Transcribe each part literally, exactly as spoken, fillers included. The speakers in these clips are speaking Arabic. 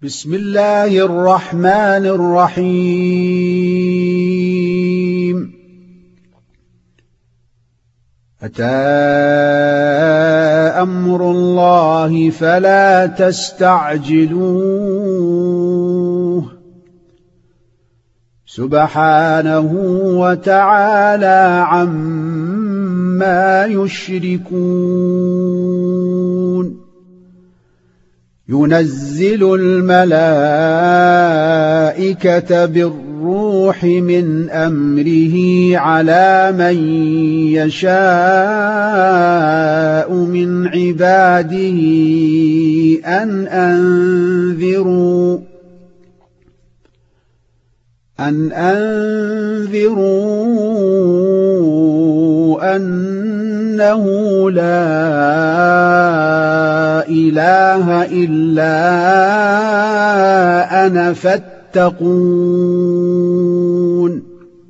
بسم الله الرحمن الرحيم. أتى أمر الله فلا تستعجلوه سبحانه وتعالى عما يشركون. ينزل الملائكة بالروح من أمره على من يشاء من عباده أن أنذروا أن أنذروا أنه لا إله إلا أنا فاتقون.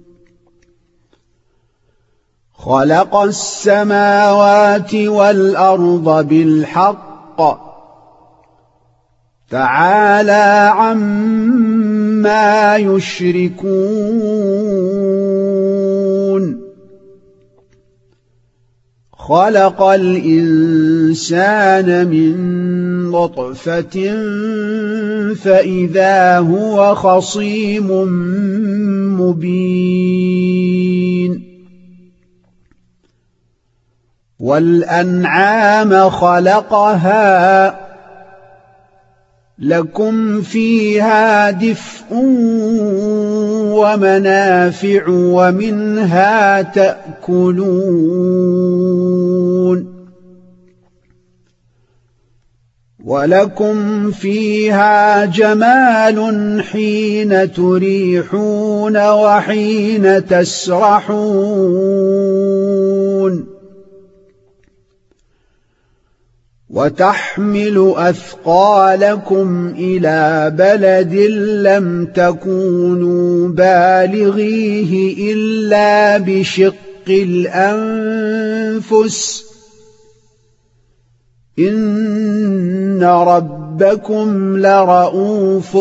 خلق السماوات والأرض بالحق تعالى عما يشركون. خلق الإنسان من نطفة فإذا هو خصيم مبين. والأنعام خلقها لكم فيها دفء ومنافع ومنها تأكلون. ولكم فيها جمال حين تريحون وحين تسرحون. وتحمل أثقالكم إلى بلد لم تكونوا بالغيه إلا بشق الأنفس إن ربكم لرءوف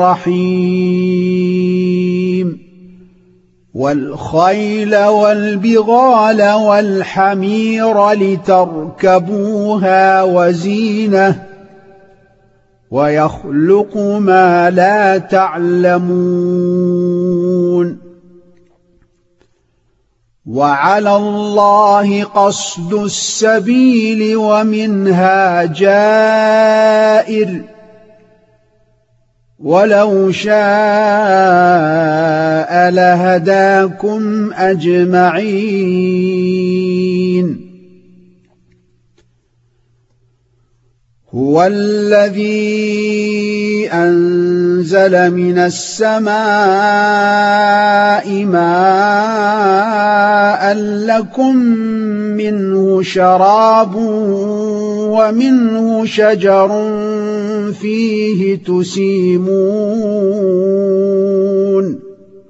رحيم. والخيل والبغال والحمير لتركبوها وزينة ويخلق ما لا تعلمون. وعلى الله قصد السبيل ومنها جائر ولو شاء لهداكم أجمعين. هو الذي أنزل من السماء ماء لكم منه شراب ومنه شجر فيه تسيمون.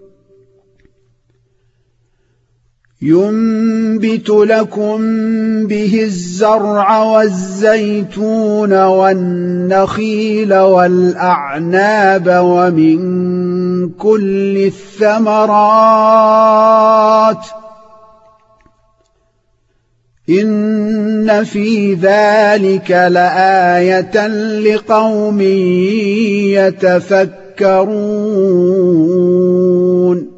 ينبت لكم به الزرع والزيتون والنخيل والأعناب ومن كل الثمرات إن في ذلك لآية لقوم يتفكرون.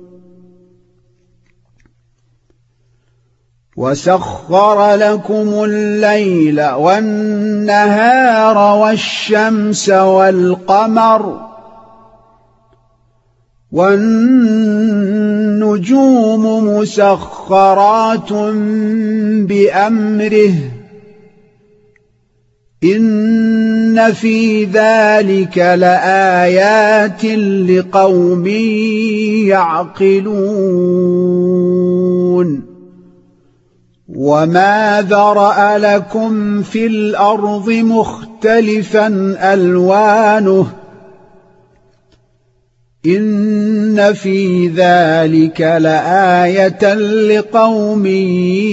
وسخر لكم الليل والنهار والشمس والقمر والنجوم مسخرات بأمره إن في ذلك لآيات لقوم يعقلون. وما ذرأ لكم في الأرض مختلفا ألوانه إن في ذلك لآية لقوم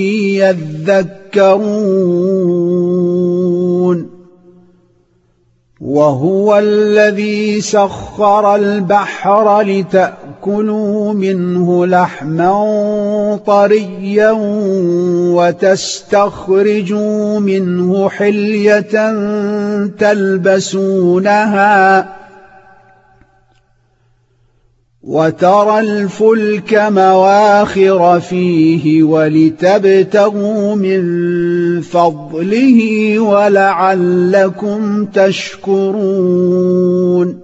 يذكرون. وهو الذي سخر البحر لتأكلوا منه لحما طريا وتستخرجوا منه حلية تلبسونها وترى الفلك مواخر فيه ولتبتغوا من فضله ولعلكم تشكرون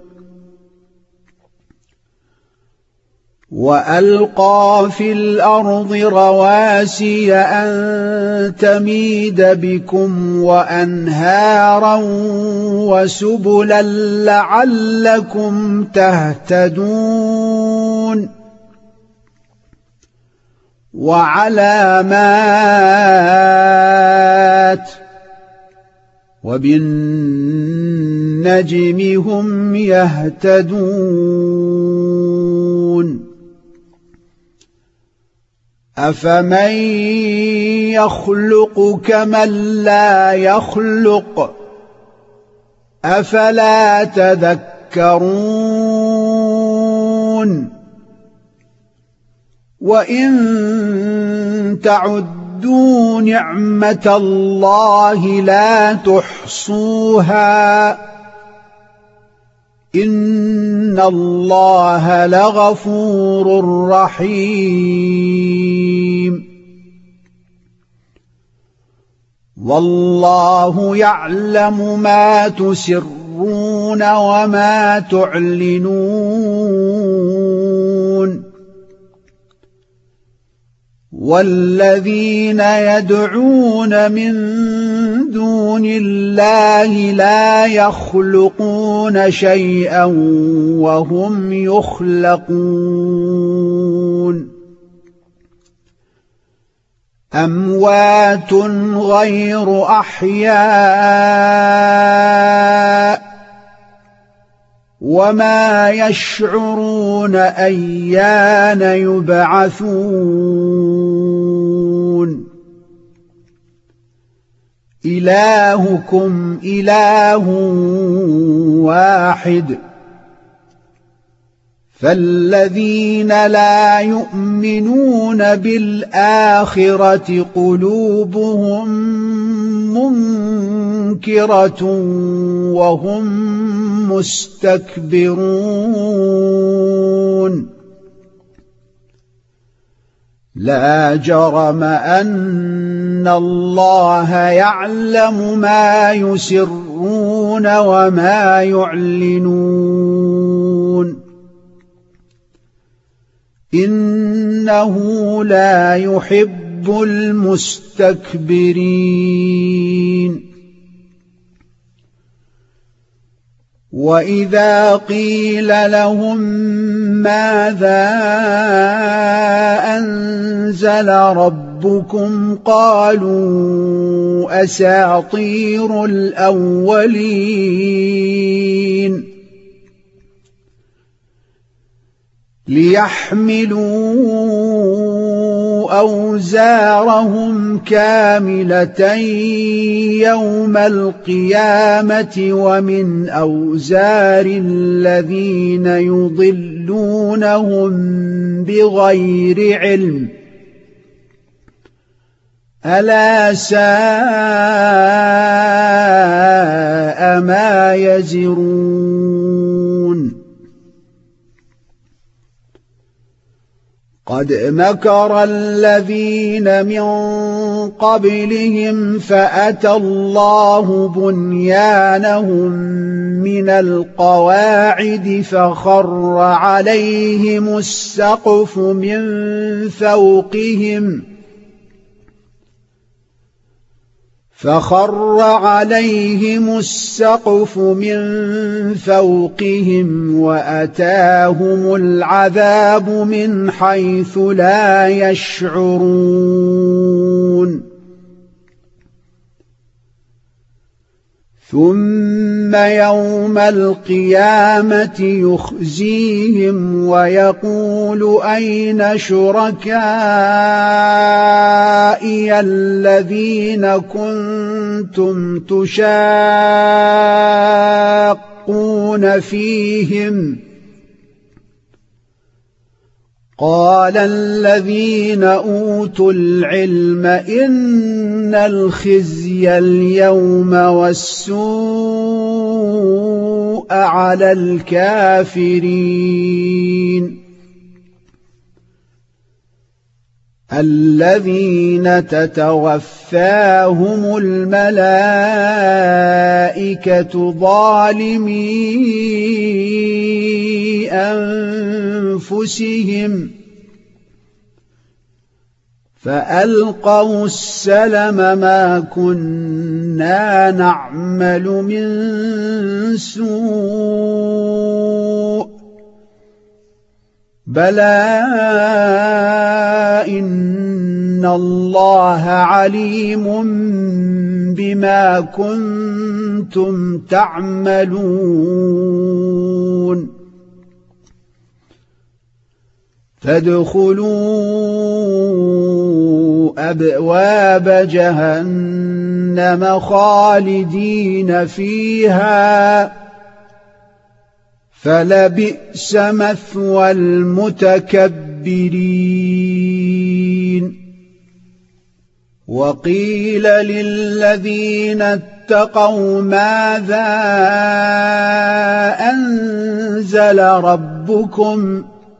وألقى في الأرض رواسي أن تميد بكم وأنهارا وسبلا لعلكم تهتدون وعلامات وبالنجم هم يهتدون أفمن يخلق كمن لا يخلق أفلا تذكرون وإن تعدوا نعمة الله لا تحصوها إن الله لغفور رحيم والله يعلم ما تسرون وما تعلنون والذين يدعون من دون الله لا يخلقون شيئا وهم يخلقون أموات غير أحياء وما يشعرون أيان يبعثون إلهكم إله واحد فالذين لا يؤمنون بالآخرة قلوبهم منكرة وهم مستكبرون لا جرم أن الله يعلم ما يسرون وما يعلنون إنه لا يحب المستكبرين وإذا قيل لهم ماذا أنزل ربكم قالوا أساطير الأولين ليحملوا أوزارهم كاملة يوم القيامة ومن أوزار الذين يضلونهم بغير علم ألا ساء ما يزرون قد مكر الذين من قبلهم فأتى الله بنيانهم من القواعد فخر عليهم السقف من فوقهم فخر عليهم السقف من فوقهم وأتاهم العذاب من حيث لا يشعرون ثم يوم القيامة يخزيهم ويقول أين شركائي أولئي الذين كنتم تشاقون فيهم قال الذين أوتوا العلم إن الخزي اليوم والسوء على الكافرين الذين تتوفاهم الملائكة ظالمي أنفسهم فألقوا السلم ما كنا نعمل من سوء بلى إن الله عليم بما كنتم تعملون فادخلوا أبواب جهنم خالدين فيها فلبئس مثوى المتكبرين وقيل للذين اتقوا ماذا أنزل ربكم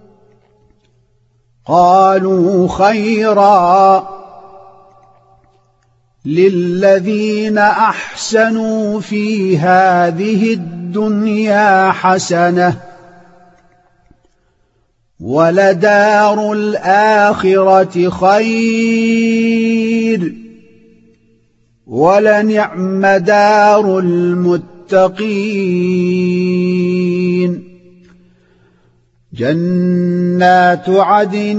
قالوا خيرا للذين أحسنوا في هذه الدنيا حسنة ولدار الآخرة خير ولنعم دار المتقين جنات عدن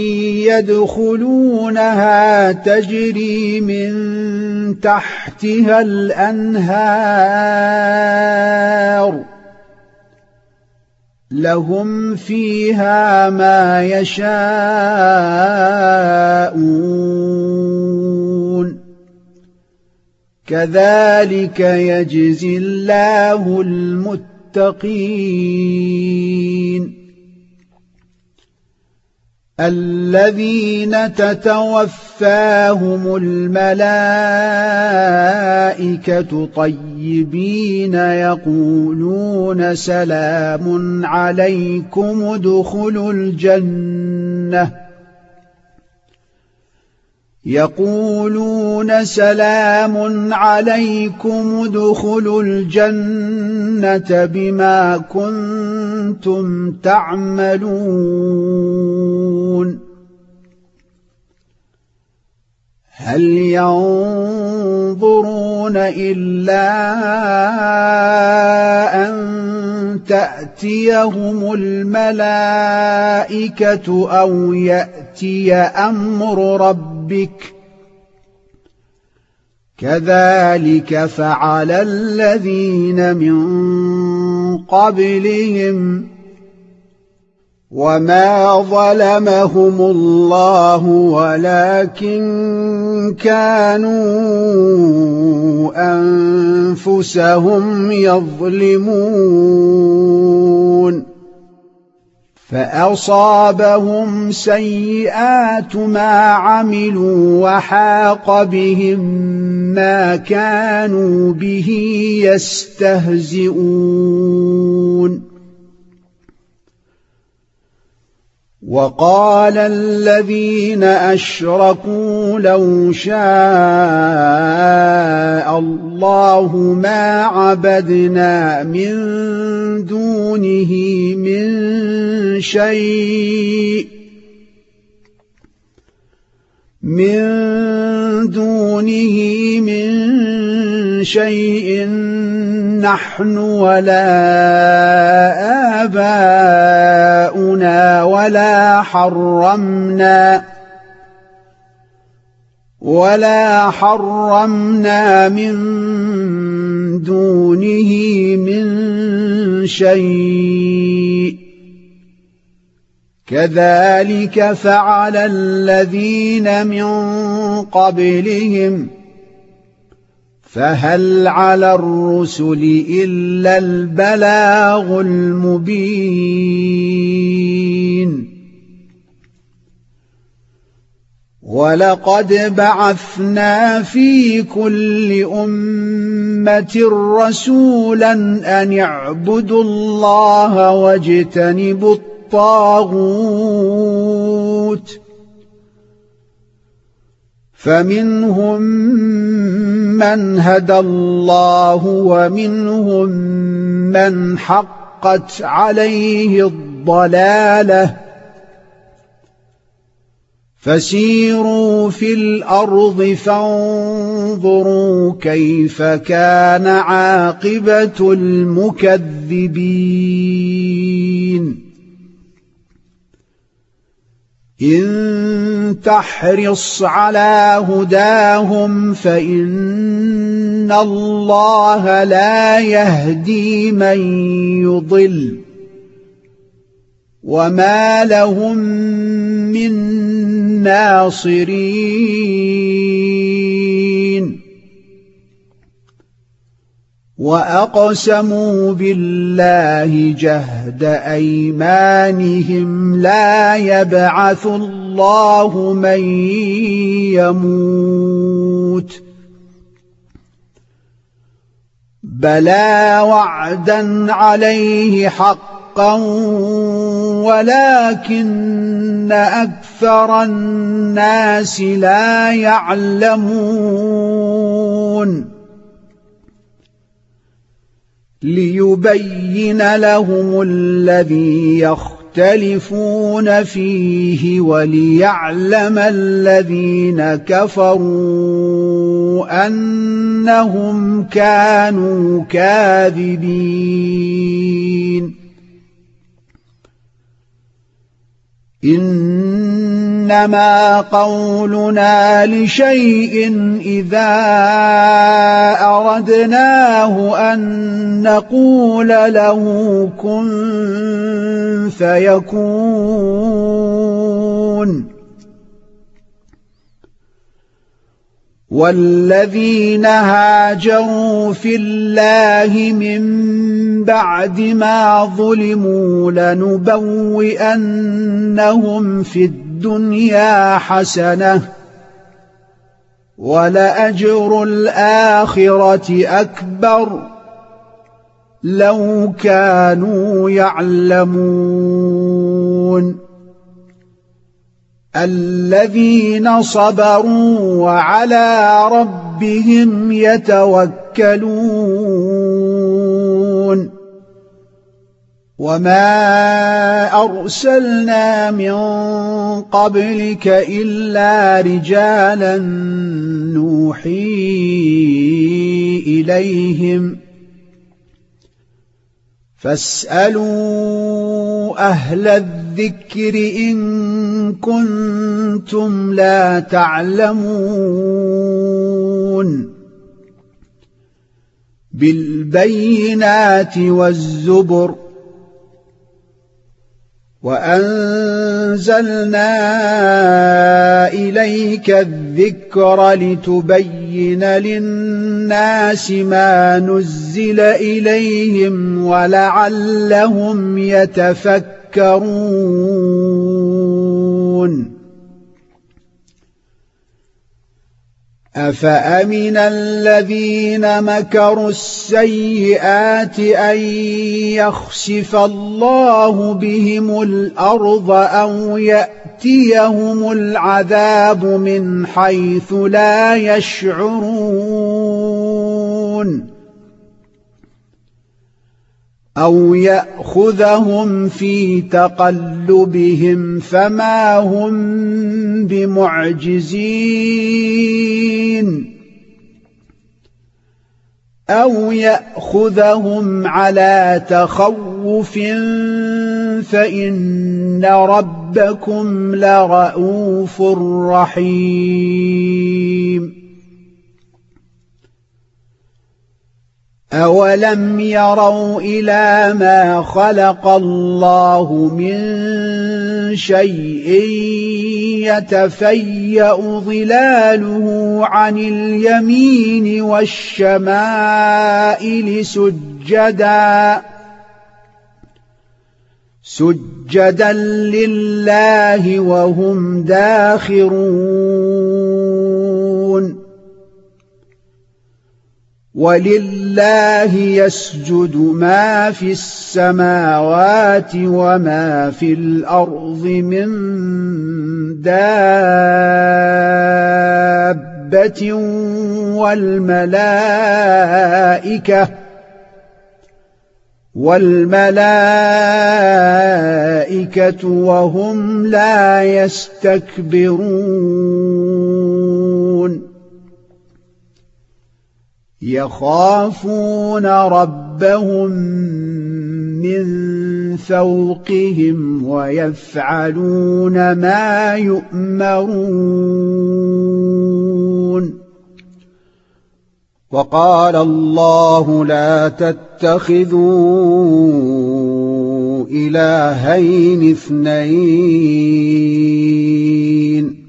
يدخلونها تجري من تحتها الأنهار لهم فيها ما يشاءون كذلك يجزي الله المتقين الذين تتوفاهم الملائكة طيبين يقولون سلام عليكم ادخلوا الجنة يقولون سلام عليكم ادخلوا الجنة بما كنتم تعملون هل ينظرون إلا أن تأتيهم الملائكة أو يأتي أمر ربك كذلك فعل الذين من قبلهم وما ظلمهم الله ولكن كانوا أنفسهم يظلمون فأصابهم سيئات ما عملوا وحاق بهم ما كانوا به يستهزئون وقال الذين أشركوا لو شاء الله ما عبدنا من دونه من شيء من دونه من شيء نحن ولا آباؤنا ولا حرمنا ولا حرمنا من دونه من شيء كذلك فعل الذين من قبلهم فهل على الرسل إلا البلاغ المبين ولقد بعثنا في كل أمة رسولا أن اعبدوا الله واجتنبوا الطاغوت فمنهم من هدى الله ومنهم من حقت عليه الضلالة فسيروا في الأرض فانظروا كيف كان عاقبة المكذبين إن تحرص على هداهم فإن الله لا يهدي من يضل وما لهم من ناصرين وأقسموا بالله جهد أيمانهم لا يبعث الله من يموت بلى وعدا عليه حقا ولكن أكثر الناس لا يعلمون ليبين لهم الذي يختلفون فيه وليعلم الذين كفروا أنهم كانوا كاذبين إنما قولنا لشيء إذا أردناه أن نقول له كن فيكون والذين هاجروا في الله من بعد ما ظلموا لنبوئنهم في الدنيا حسنة ولأجر الآخرة أكبر لو كانوا يعلمون الذين صبروا وعلى ربهم يتوكلون وما أرسلنا من قبلك إلا رجالا نوحي إليهم فاسألوا أهل الذكر إن كنتم لا تعلمون بالبينات والزبر وأنزلنا إليك الذكر لتبين للناس ما نزل إليهم ولعلهم يتفكرون أفأمن الذين مكروا السيئات أن يخسف الله بهم الأرض أو يأتيهم العذاب من حيث لا يشعرون أو يأخذهم في تقلبهم فما هم بمعجزين أو يأخذهم على تخوف فإن ربكم لرءوف رحيم أَوَلَمْ يَرَوْا إِلَىٰ مَا خَلَقَ اللَّهُ مِن شَيْءٍ يَتَفَيَّأُ ظِلَالُهُ عَنِ الْيَمِينِ وَالشَّمَائِلِ سُجَّدًا سُجَّدًا لِّلَّهِ وَهُمْ دَاخِرُونَ وَلِلَّهِ يَسْجُدُ مَا فِي السَّمَاوَاتِ وَمَا فِي الْأَرْضِ مِن دَابَّةٍ وَالْمَلَائِكَةُ وَالْمَلَائِكَةُ وَهُمْ لَا يَسْتَكْبِرُونَ يَخَافُونَ رَبَّهُم مِّن فَوْقِهِمْ وَيَفْعَلُونَ مَا يُؤْمَرُونَ وَقَالَ اللَّهُ لَا تَتَّخِذُوا إِلَٰهَيْنِ اثْنَيْنِ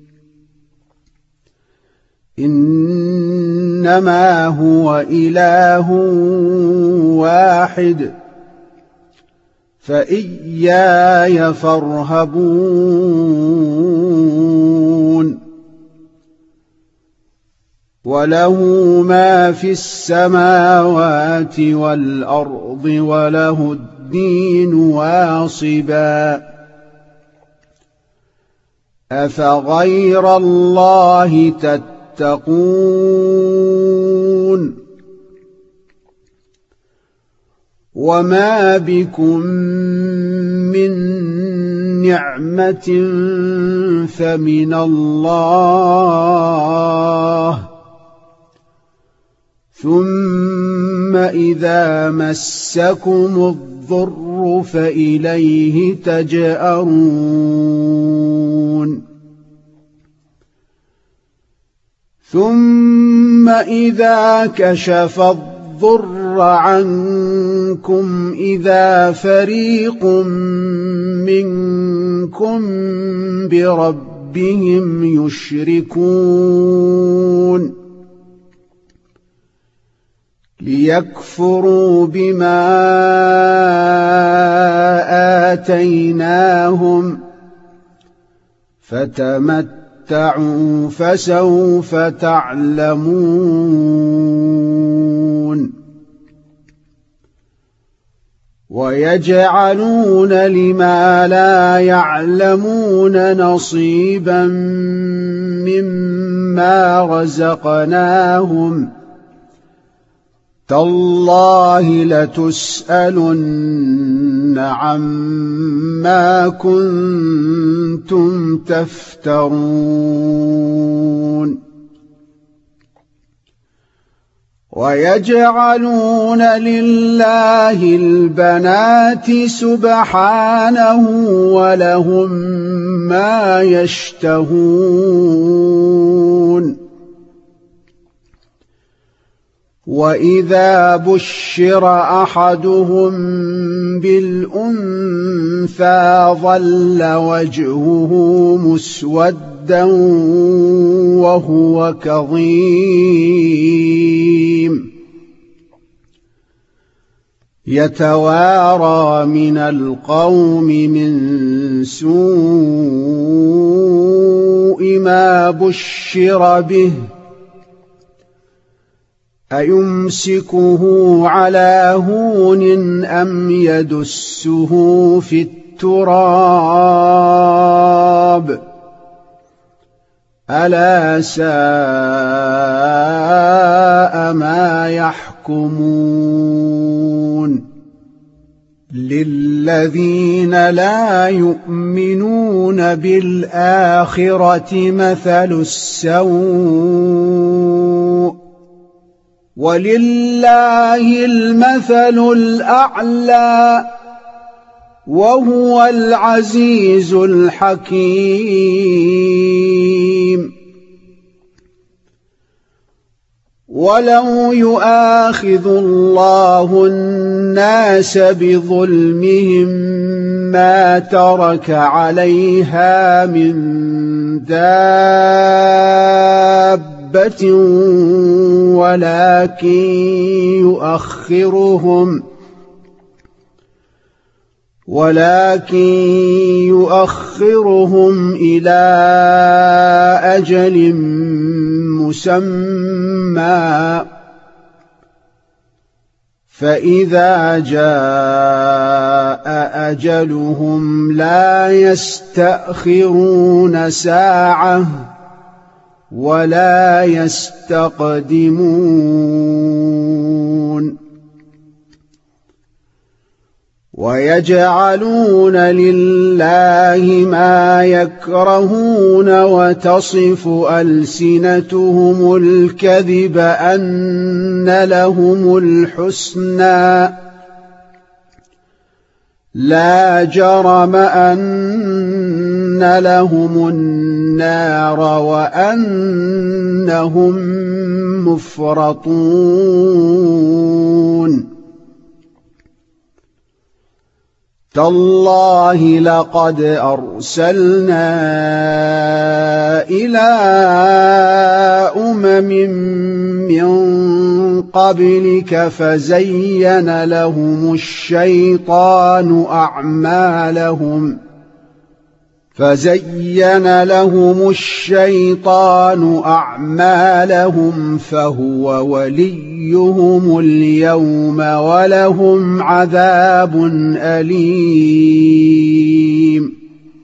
إِنَّمَا هُوَ إِلَٰهٌ وَاحِدٌ فَإِيَّايَ فَارْهَبُونِ وَلَهُ مَا فِي السَّمَاوَاتِ وَالْأَرْضِ وَلَهُ الدِّينُ وَاصِبًا أَفَغَيْرَ اللَّهِ تَتَّقُونَ وَمَا بِكُم مِّن نِّعْمَةٍ فَمِنَ اللَّهِ ثُمَّ إِذَا مَسَّكُمُ الضُّرُّ فَإِلَيْهِ تَجْأَرُونَ ثُمَّ إِذَا كَشَفَ الضُّرَّ عَنكُمْ إِذَا فَرِيقٌ مِّنكُم بِرَبِّهِمْ يُشْرِكُونَ لِيَكْفُرُوا بِمَا آتَيْنَاهُمْ فَتَمَتَّعُوا فَسَوْفَ تَعْلَمُونَ وَيَجْعَلُونَ لِمَا لَا يَعْلَمُونَ نَصِيبًا مِّمَّا رَزَقْنَاهُمْ تَاللَّهِ لَتُسْأَلُنَّ عَمَّا كُنتُمْ تَفْتَرُونَ وَيَجْعَلُونَ لِلَّهِ الْبَنَاتِ سُبْحَانَهُ وَلَهُم مَّا يَشْتَهُونَ وَإِذَا بُشِّرَ أَحَدُهُم بِالْأُنثَىٰ ظَلَّ وَجْهُهُ مُسْوَدًّا وَهُوَ كَظِيمٌ يَتَوَارَىٰ مِنَ الْقَوْمِ مِن سُوءِ مَا بُشِّرَ بِهِ أَيُمْسِكُهُ عَلَىٰ هُونٍ أَمْ يَدُسُّهُ فِي التُّرَابِ أَلَا سَاءَ مَا يَحْكُمُونَ لِلَّذِينَ لَا يُؤْمِنُونَ بِالْآخِرَةِ مَثَلُ السَّوْءِ وَلِلَّهِ الْمَثَلُ الْأَعْلَى وَهُوَ الْعَزِيزُ الْحَكِيمُ ولو يؤاخذ الله الناس بظلمهم ما ترك عليها من دابة ولكن يؤخرهم ولكن يؤخرهم إلى أجل مسمى فإذا جاء أجلهم لا يستأخرون ساعة ولا يستقدمون ويجعلون لله ما يكرهون وتصف ألسنتهم الكذب أن لهم الحسنى لا جرم أن لهم النار وأنهم مفرطون تالله لقد أرسلنا إلى أمم من قبلك فزين لهم الشيطان أعمالهم فزين لهم الشيطان أعمالهم فهو وليهم اليوم ولهم عذاب أليم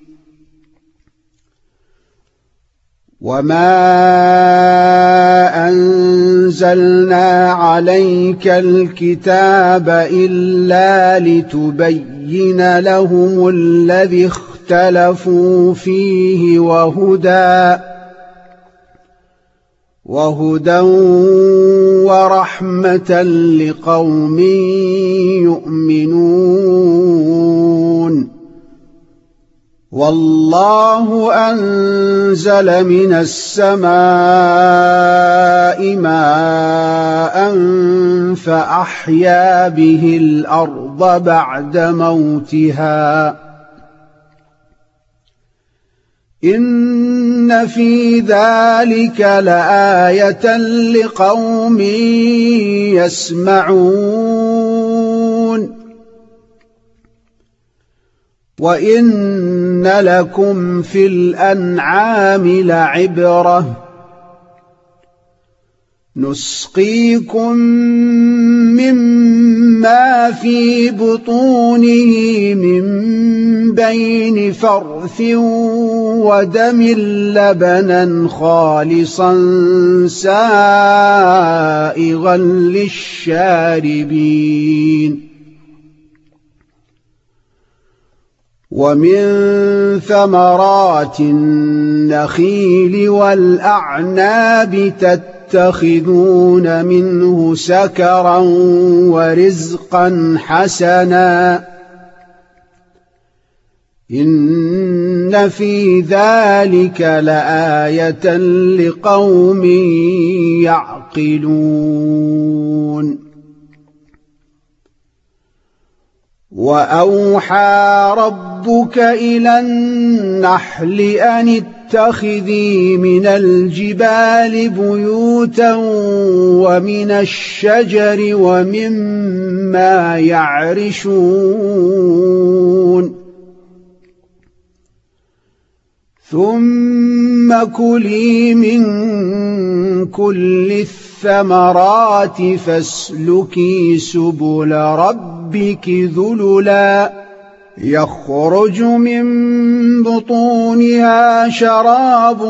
وما أنزلنا عليك الكتاب إلا لتبين لهم الذي اختلفوا فيه وهدى وهدى ورحمة لقوم يؤمنون والله أنزل من السماء ماء فأحيا به الأرض بعد موتها إن في ذلك لآية لقوم يسمعون وإن لكم في الأنعام لعبرة نسقيكم مما في بطونه من بين فرث ودم لبنا خالصا سائغا للشاربين ومن ثمرات النخيل والأعناب تتخذون منه سكرا ورزقا حسنا إن في ذلك لآية لقوم يعقلون وأوحى ربك إلى النحل أن اتخذي من الجبال بيوتا ومن الشجر ومما يعرشون ثم كلي من كل الثمرات فاسلكي سبل ربك ذللا يخرج من بطونها شراب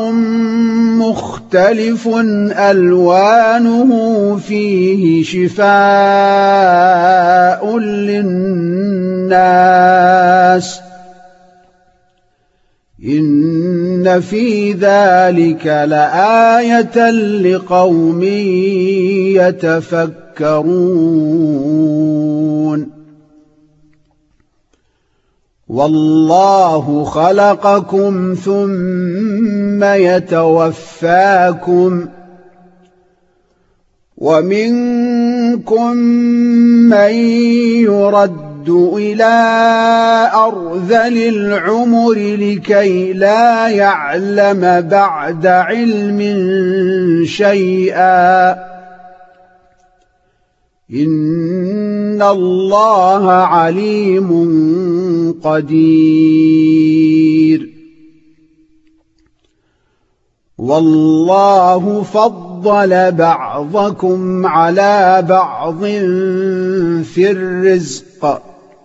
مختلف ألوانه فيه شفاء للناس إن في ذلك لآية لقوم يتفكرون والله خلقكم ثم يتوفاكم ومنكم من يرد إلى أرذل العمر لكي لا يعلم بعد علم شيئا إن الله عليم قدير والله فضل بعضكم على بعض في الرزق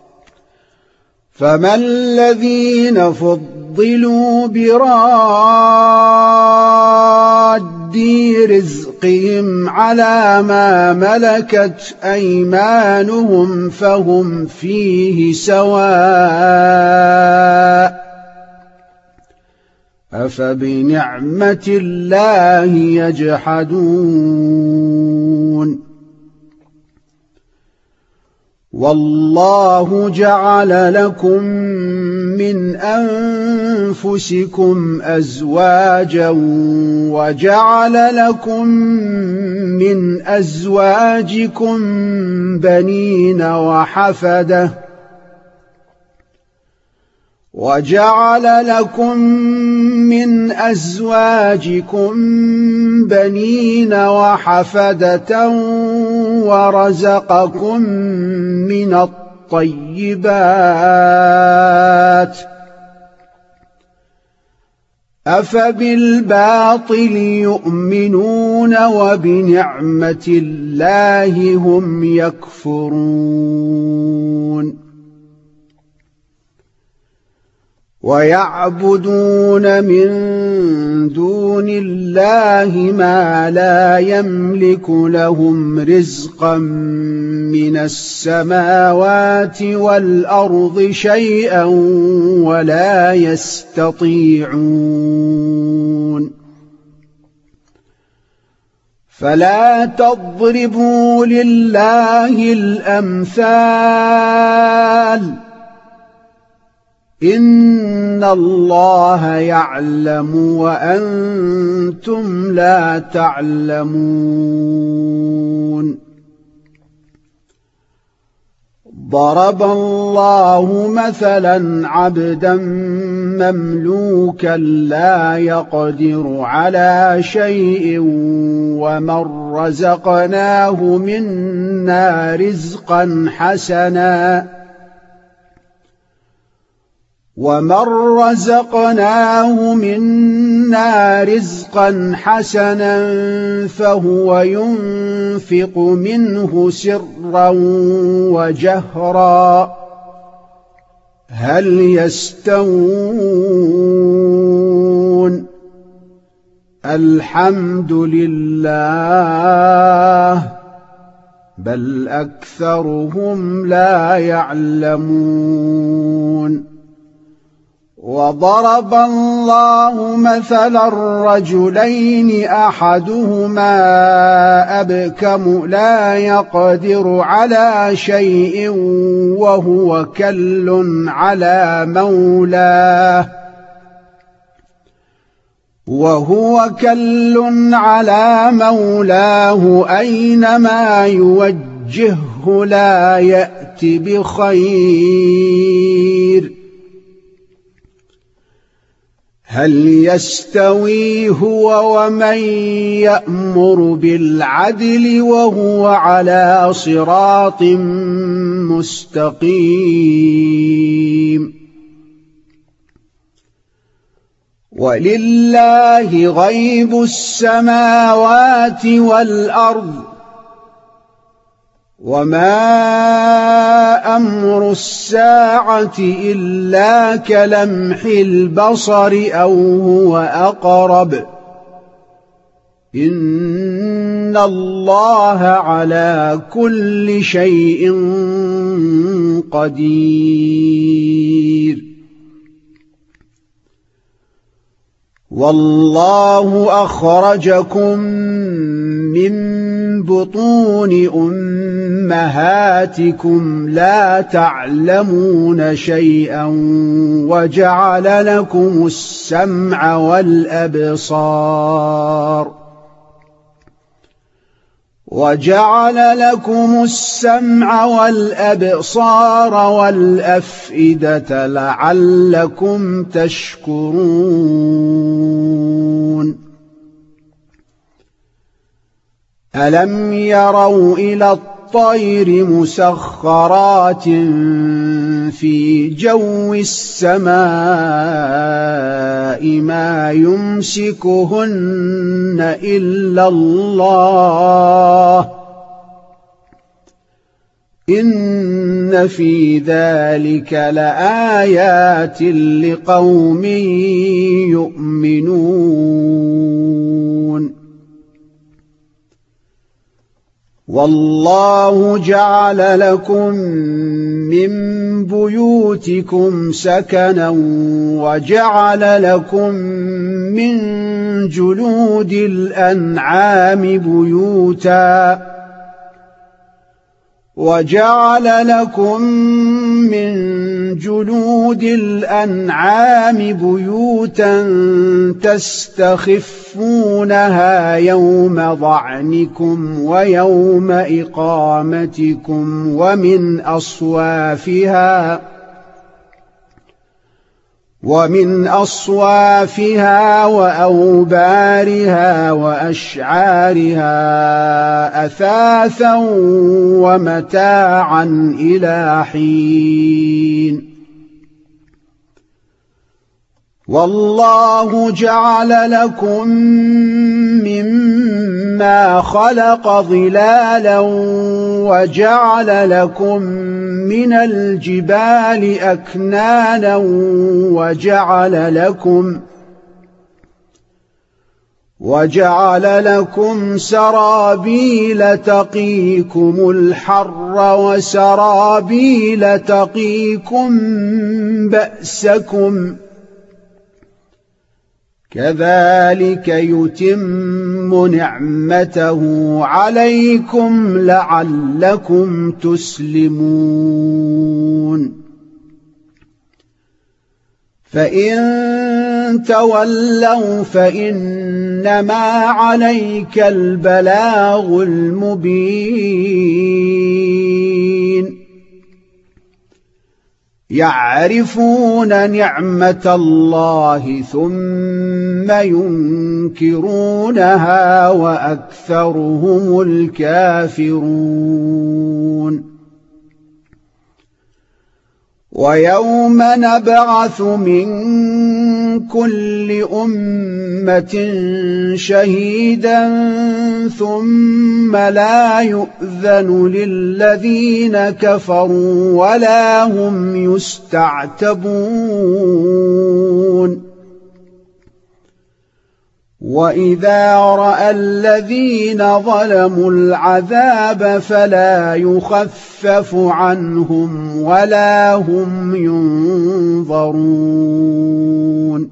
فما الذين فضلوا براد رزقهم على ما ملكت أيمانهم فهم فيه سواء أفبنعمة الله يجحدون والله جعل لكم من أنفسكم أزواجا وجعل لكم من أزواجكم بنين وحفدة وجعل لكم من أزواجكم بنين وحفدة ورزقكم من الطيبات أفبالباطل يؤمنون وبنعمة الله هم يكفرون ويعبدون من دون الله ما لا يملك لهم رزقا من السماوات والأرض شيئا ولا يستطيعون فلا تضربوا لله الأمثال إن الله يعلم وأنتم لا تعلمون ضرب الله مثلا عبدا مملوكا لا يقدر على شيء ومن رزقناه منا رزقا حسنا ومن رزقناه منا رزقا حسنا فهو ينفق منه سرا وجهرا هل يستوون الحمد لله بل أكثرهم لا يعلمون وضرب الله مثلا رجلين أحدهما أبكم لا يقدر على شيء وهو كل على مولاه وهو كل على مولاه أينما يوجهه لا يأتي بخير هل يستوي هو ومن يأمر بالعدل وهو على صراط مستقيم ولله غيب السماوات والأرض وما أمر الساعة إلا كلمح البصر أو هو أقرب إن الله على كل شيء قدير والله أخرجكم من بطون أمهاتكم لا تعلمون شيئا وجعل لكم السمع والأبصار وجعل لكم السمع والأبصار والأفئدة لعلكم تشكرون ألم يروا إلى الطير مسخرات في جو السماء ما يمسكهن إلا الله إن في ذلك لآيات لقوم يؤمنون والله جعل لكم من بيوتكم سكنا وجعل لكم من جلود الأنعام بيوتا وجعل لكم من جلود الأنعام بيوتا تستخفونها يوم ضعنكم ويوم إقامتكم ومن أصوافها ومن أصوافها وأوبارها وأشعارها أثاثا ومتاعا إلى حين والله جعل لكم مما خلق ظلالا وجعل لكم من الجبال أكنانا وجعل لكم وجعل لكم سرابيل تقيكم الحر وسرابيل تقيكم بأسكم كذلك يتم نعمته عليكم لعلكم تسلمون فإن تولوا فإنما عليك البلاغ المبين يعرفون نعمة الله ثم ينكرونها وأكثرهم الكافرون ويوم نبعث من كل أمة شهيدا ثم لا يؤذن للذين كفروا ولا هم يستعتبون وإذا رأى الذين ظلموا العذاب فلا يخفف عنهم ولا هم ينظرون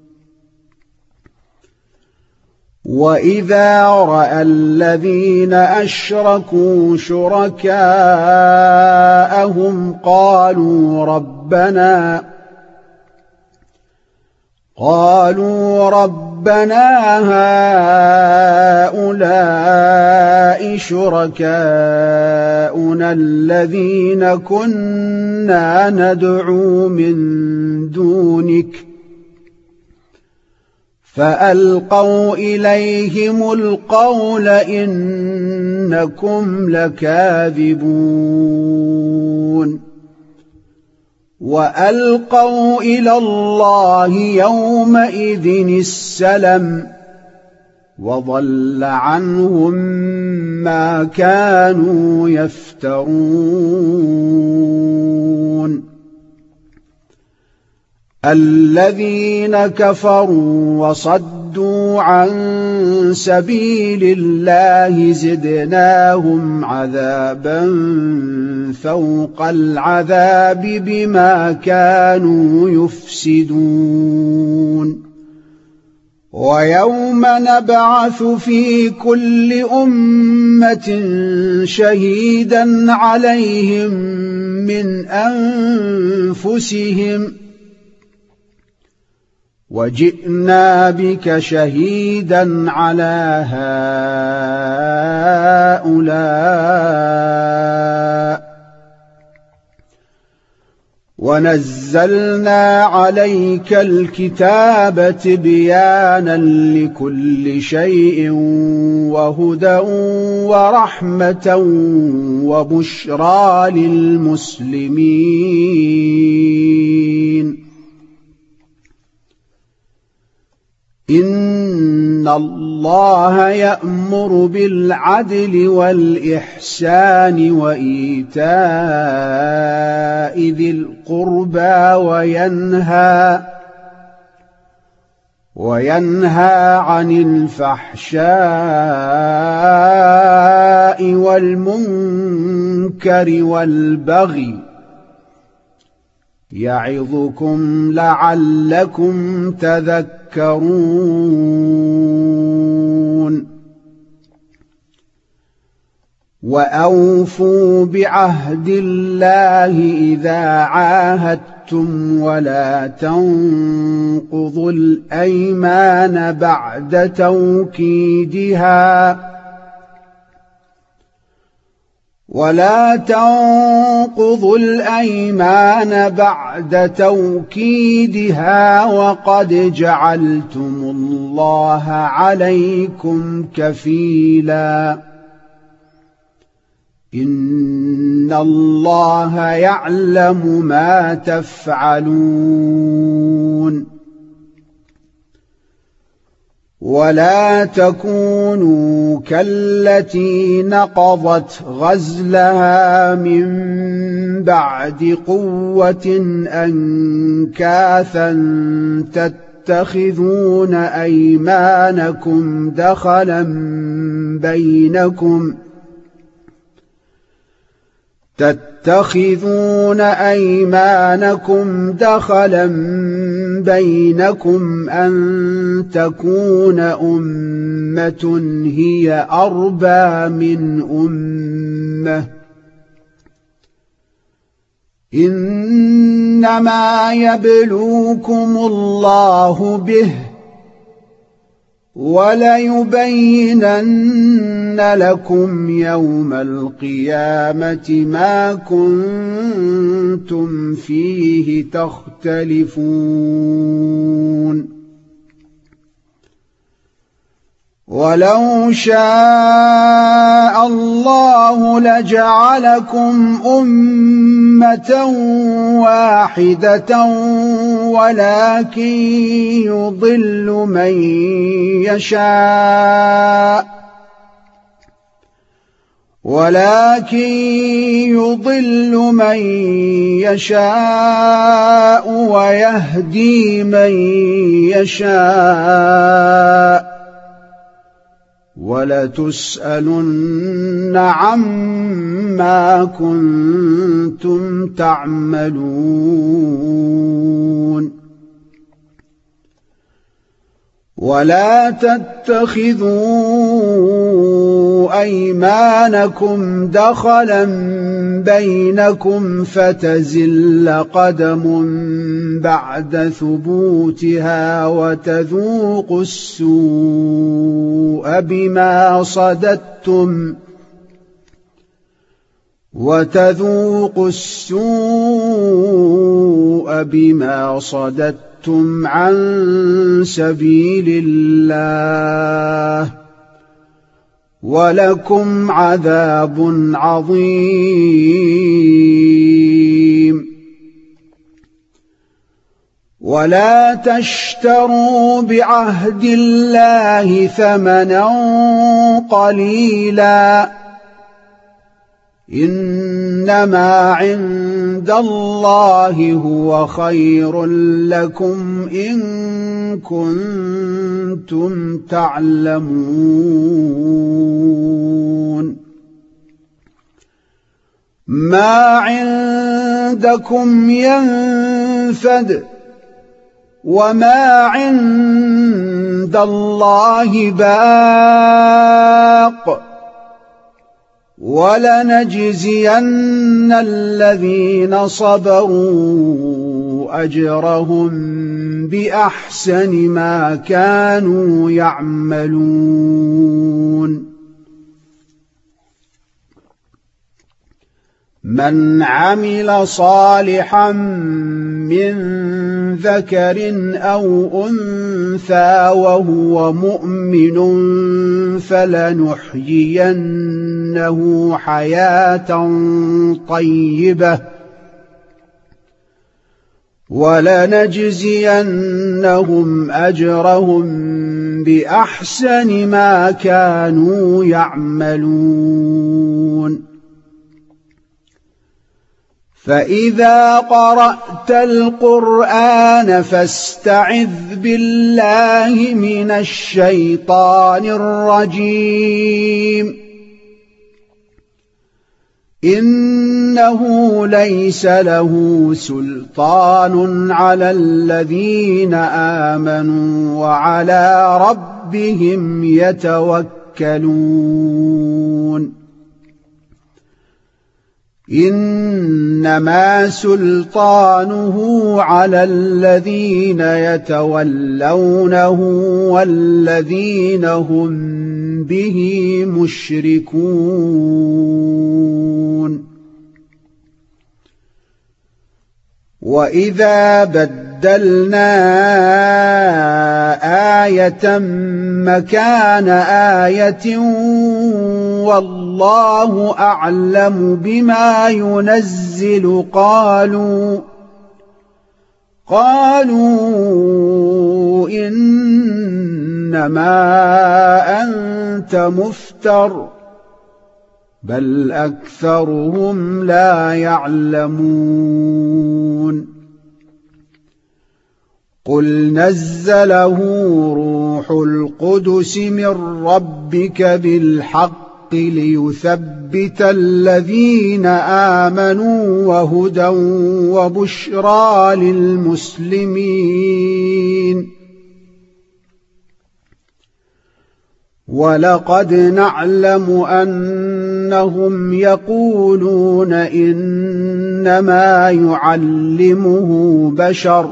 وإذا رأى الذين أشركوا شركاءهم قالوا ربنا قالوا ربنا هؤلاء شركاؤنا الذين كنا ندعو من دونك فألقوا إليهم القول إنكم لكاذبون وألقوا إلى الله يومئذ السلم وضل عنهم ما كانوا يفترون الذين كفروا وصدوا عن سبيل الله زدناهم عذابا فوق العذاب بما كانوا يفسدون ويوم نبعث في كل أمة شهيدا عليهم من أنفسهم وجئنا بك شهيدا على هؤلاء ونزلنا عليك الكتاب تبيانا لكل شيء وهدى ورحمة وبشرى للمسلمين إن الله يأمر بالعدل والإحسان وإيتاء ذي القربى وينهى وينهى عن الفحشاء والمنكر والبغي يعظكم لعلكم تذكرون وأوفوا بعهد الله إذا عاهدتم ولا تنقضوا الأيمان بعد توكيدها ولا تنقضوا الأيمان بعد توكيدها وقد جعلتم الله عليكم كفيلا إن الله يعلم ما تفعلون ولا تكونوا كالتي نقضت غزلها من بعد قوة أنكاثا تتخذون أيمانكم دخلا بينكم تتخذون أيمانكم دخلا بينكم أن تكون أمة هي أربى من أمة إنما يبلوكم الله به وليبينن لكم يوم القيامة ما كنتم فيه تختلفون ولو شاء الله لجعلكم أمة واحدة ولكن يضل من يشاء ولكن يضل من يشاء ويهدي من يشاء ولتسألن عما كنتم تعملون ولا تتخذوا أيمانكم دخلا بينكم فتزل قدم بعد ثبوتها وتذوقوا السوء بما صددتم وتذوقوا السوء بما صددتم عن سبيل الله ولكم عذاب عظيم ولا تشتروا بعهد الله ثمنا قليلا إنما عند الله هو خير لكم إن كنتم تعلمون ما عندكم ينفد وما عند الله باق ولنجزين الذين صبروا أجرهم بأحسن ما كانوا يعملون من عمل صالحا من ذكر أو أنثى وهو مؤمن فلنحيينه حياة طيبة ولنجزينهم أجرهم بأحسن ما كانوا يعملون فإذا قرأت القرآن فاستعذ بالله من الشيطان الرجيم إنه ليس له سلطان على الذين آمنوا وعلى ربهم يتوكلون إنما سلطانه على الذين يتولونه والذين هم به مشركون وإذا بدلنا آية مكان آية والله أعلم بما ينزل قالوا قالوا إنما أنت مفتر بل أكثرهم لا يعلمون قل نزله روح القدس من ربك بالحق ليثبت الذين آمنوا وهدى وبشرى للمسلمين ولقد نعلم أنهم يقولون إنما يعلمه بشر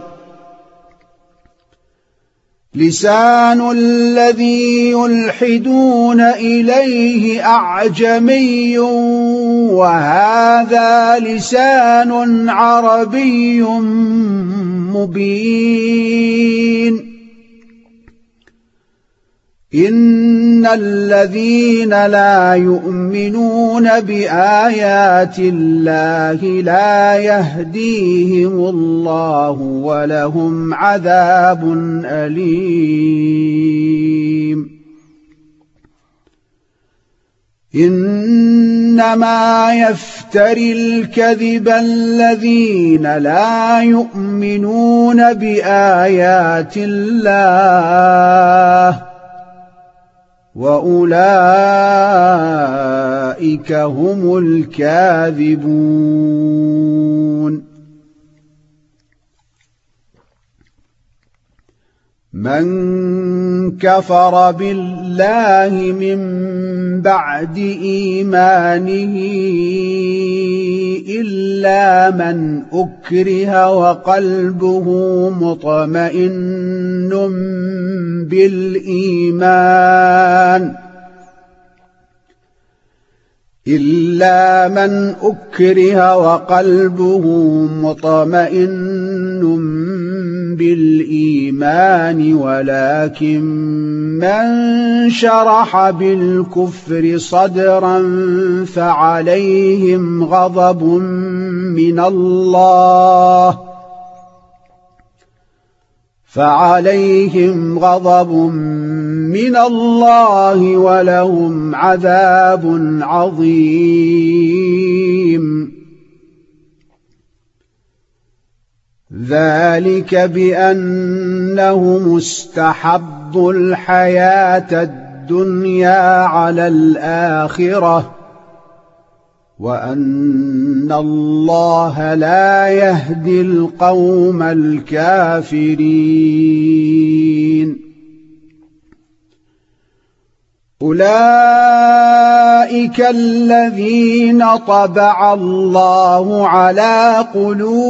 لسان الذي يلحدون إليه أعجمي وهذا لسان عربي مبين إن الذين لا يؤمنون بآيات الله لا يهديهم الله ولهم عذاب أليم إنما يفتري الكذب الذين لا يؤمنون بآيات الله وأولئك هم الكاذبون من كفر بالله من بعد إيمانه إلا من أكره وقلبه مطمئن بالإيمان إلا من أكره وقلبه مطمئن بالإيمان ولكن من شرح بالكفر صدرا فعليهم غضب من الله فعليهم غضب من الله ولهم عذاب عظيم ذلك بأنهم استحبوا الحياة الدنيا على الآخرة وأن الله لا يهدي القوم الكافرين أولئك الذين طبع الله على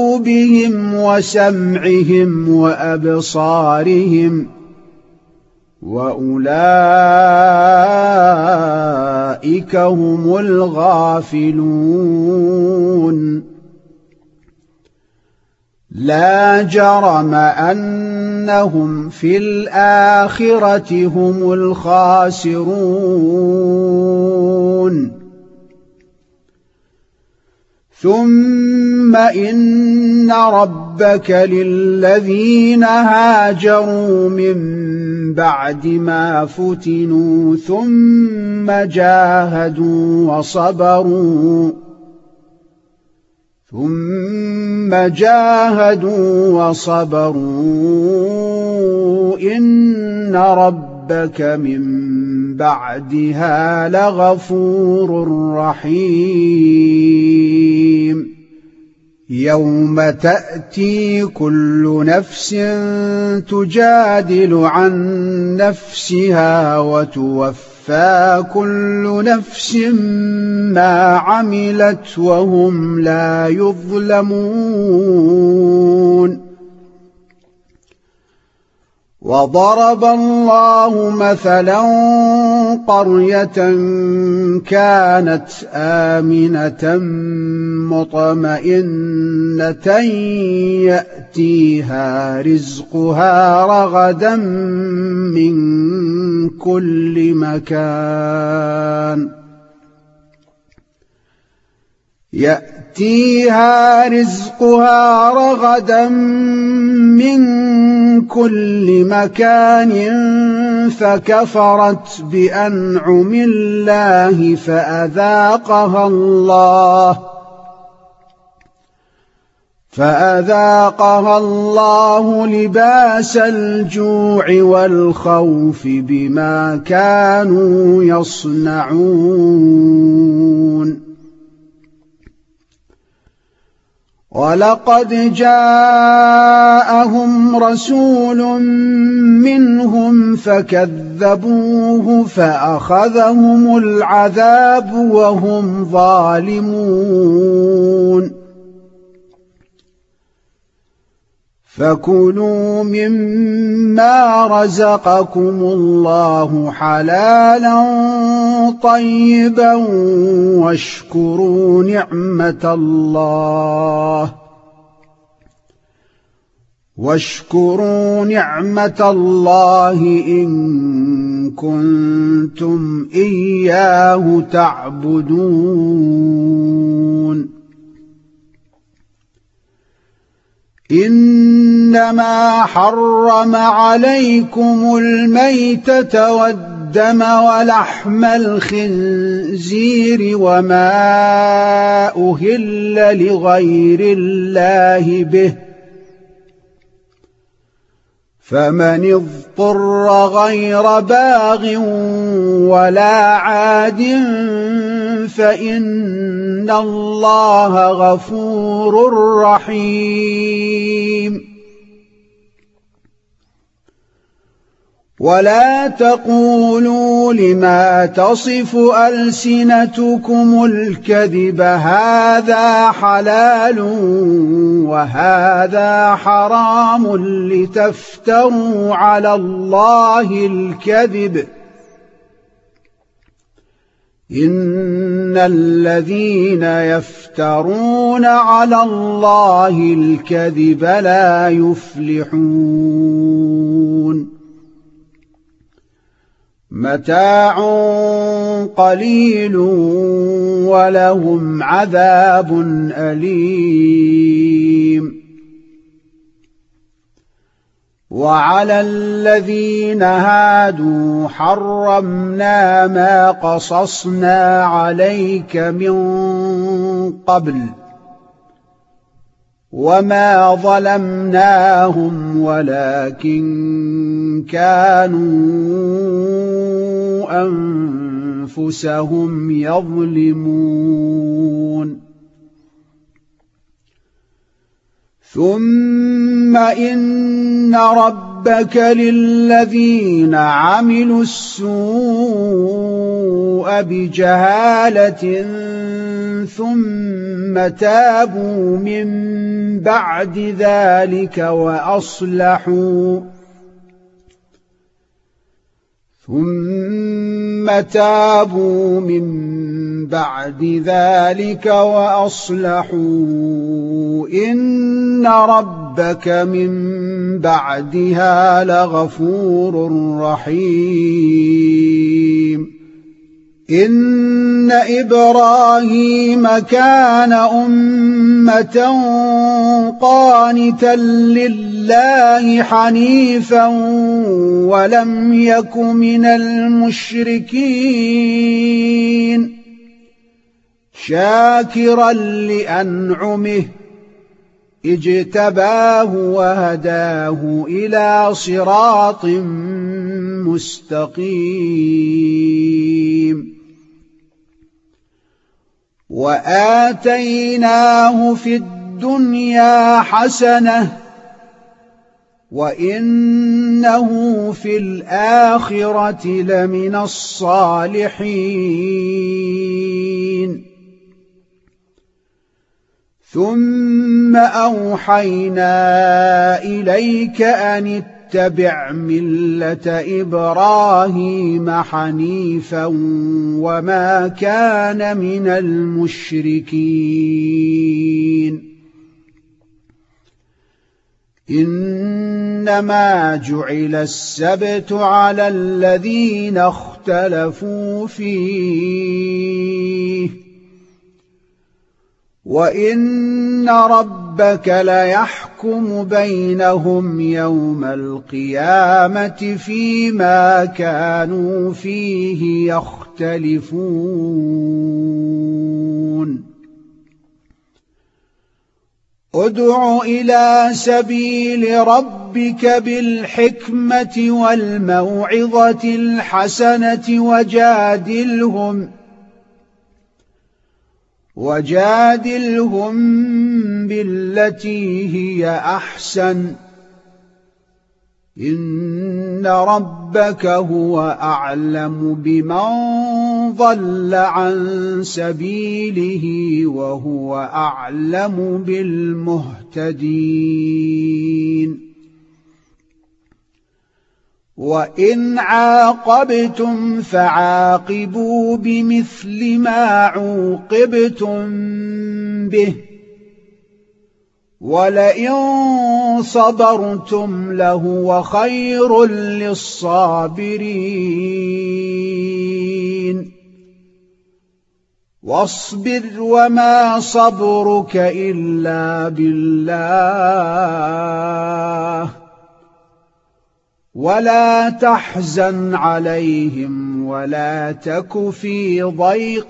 قلوبهم وسمعهم وأبصارهم وأولئك هم الغافلون. لا جرم أنهم في الآخرة هم الخاسرون. ثم إن ربك للذين هاجروا من بعد ما فتنوا ثم جاهدوا وصبروا ثم جاهدوا وصبروا إن ربك من بعدها لغفور رحيم. يوم تأتي كل نفس تجادل عن نفسها وتوفى كل نفس ما عملت وهم لا يظلمون. وضرب الله مثلا قرية كانت آمنة مطمئنة يأتيها رزقها رغدا من كل مكان يأتيها رزقها رغدا من كل مكان فكفرت بأنعم الله فأذاقها الله فأذاقها الله لباس الجوع والخوف بما كانوا يصنعون. ولقد جاءهم رسول منهم فكذبوه فأخذهم العذاب وهم ظالمون. فكلوا مما رزقكم الله حلالا طيبا واشكروا نعمة الله واشكروا نعمة الله إن كنتم إياه تعبدون. إنما حرم عليكم الميتة والدم ولحم الخنزير وما أهل لغير الله به، فمن اضطر غير باغ ولا عاد فإن الله غفور رحيم. ولا تقولوا لما تصف ألسنتكم الكذب هذا حلال وهذا حرام لتفتروا على الله الكذب، إن الذين يفترون على الله الكذب لا يفلحون. متاع قليل ولهم عذاب أليم. وعلى الذين هادوا حرمنا ما قصصنا عليك من قبل وما ظلمناهم ولكن كانوا أنفسهم يظلمون. ثم إن ربك للذين عملوا السوء بجهالة ثم تابوا من بعد ذلك وأصلحوا ثم تابوا من بعد ذلك وأصلحوا إن ربك من بعدها لغفور رحيم إن إبراهيم كان أمة قانتا لله حنيفا ولم يك من المشركين شاكرا لأنعمه اجتباه وهداه إلى صراط مستقيم وآتيناه في الدنيا حسنة وإنه في الآخرة لمن الصالحين ثم أوحينا إليك أن اتبع ملة إبراهيم حنيفا وما كان من المشركين إنما جعل السبت على الذين اختلفوا فيه وإن ربك ليحكم بينهم يوم القيامة فيما كانوا فيه يختلفون ادع إلى سبيل ربك بالحكمة والموعظة الحسنة وجادلهم وجادلهم بالتي هي أحسن إن ربك هو أعلم بمن ضل عن سبيله وهو أعلم بالمهتدين وإن عاقبتم فعاقبوا بمثل ما عوقبتم به ولئن صبرتم لهو خير للصابرين واصبر وما صبرك إلا بالله ولا تحزن عليهم ولا تك في ضيق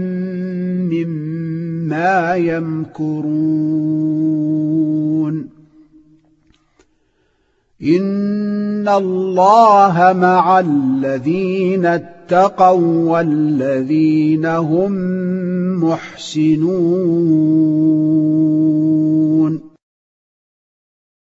مما يمكرون إن الله مع الذين اتقوا والذين هم محسنون